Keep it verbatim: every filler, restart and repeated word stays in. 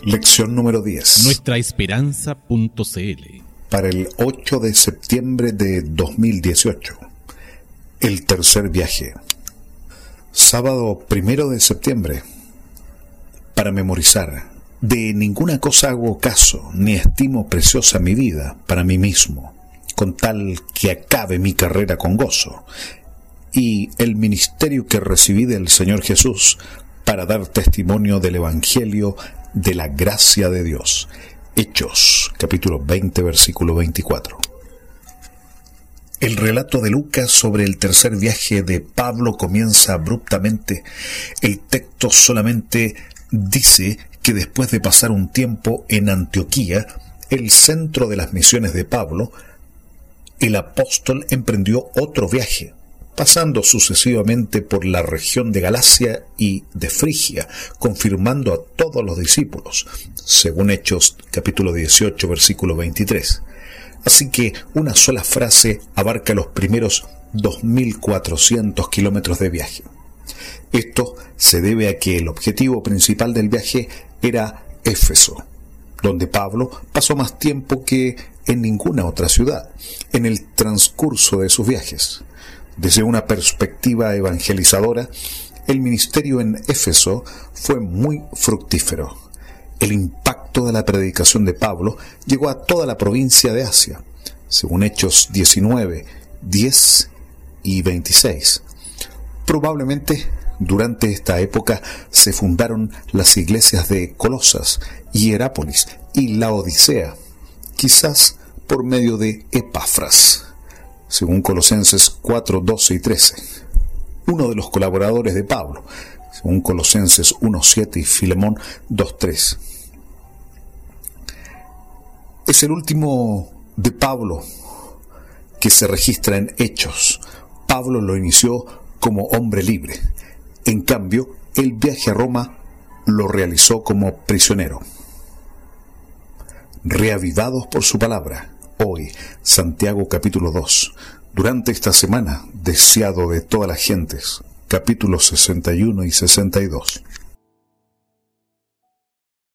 Lección número diez. nuestra esperanza punto c l. Para el ocho de septiembre de dos mil dieciocho. El tercer viaje. Sábado primero de septiembre. Para memorizar. De ninguna cosa hago caso, ni estimo preciosa mi vida para mí mismo, con tal que acabe mi carrera con gozo, y el ministerio que recibí del Señor Jesús, para dar testimonio del Evangelio de la gracia de Dios. Hechos, capítulo veinte, versículo veinticuatro. El relato de Lucas sobre el tercer viaje de Pablo comienza abruptamente. El texto solamente dice que después de pasar un tiempo en Antioquía, el centro de las misiones de Pablo, el apóstol emprendió otro viaje, pasando sucesivamente por la región de Galacia y de Frigia, confirmando a todos los discípulos, según Hechos capítulo dieciocho, versículo veintitrés. Así que una sola frase abarca los primeros dos mil cuatrocientos kilómetros de viaje. Esto se debe a que el objetivo principal del viaje era Éfeso, donde Pablo pasó más tiempo que en ninguna otra ciudad en el transcurso de sus viajes. Desde una perspectiva evangelizadora, el ministerio en Éfeso fue muy fructífero. El impacto de la predicación de Pablo llegó a toda la provincia de Asia, según Hechos diecinueve, diez y veintiséis. Probablemente durante esta época se fundaron las iglesias de Colosas, Hierápolis y Laodicea, quizás por medio de Epafras, según Colosenses cuatro, doce y trece. Uno de los colaboradores de Pablo, según Colosenses uno, siete y Filemón dos, tres. Es el último de Pablo que se registra en Hechos. Pablo lo inició como hombre libre. En cambio, el viaje a Roma lo realizó como prisionero. Reavivados por su palabra. Hoy, Santiago capítulo dos. Durante esta semana, deseado de todas las gentes. Capítulos sesenta y uno y sesenta y dos.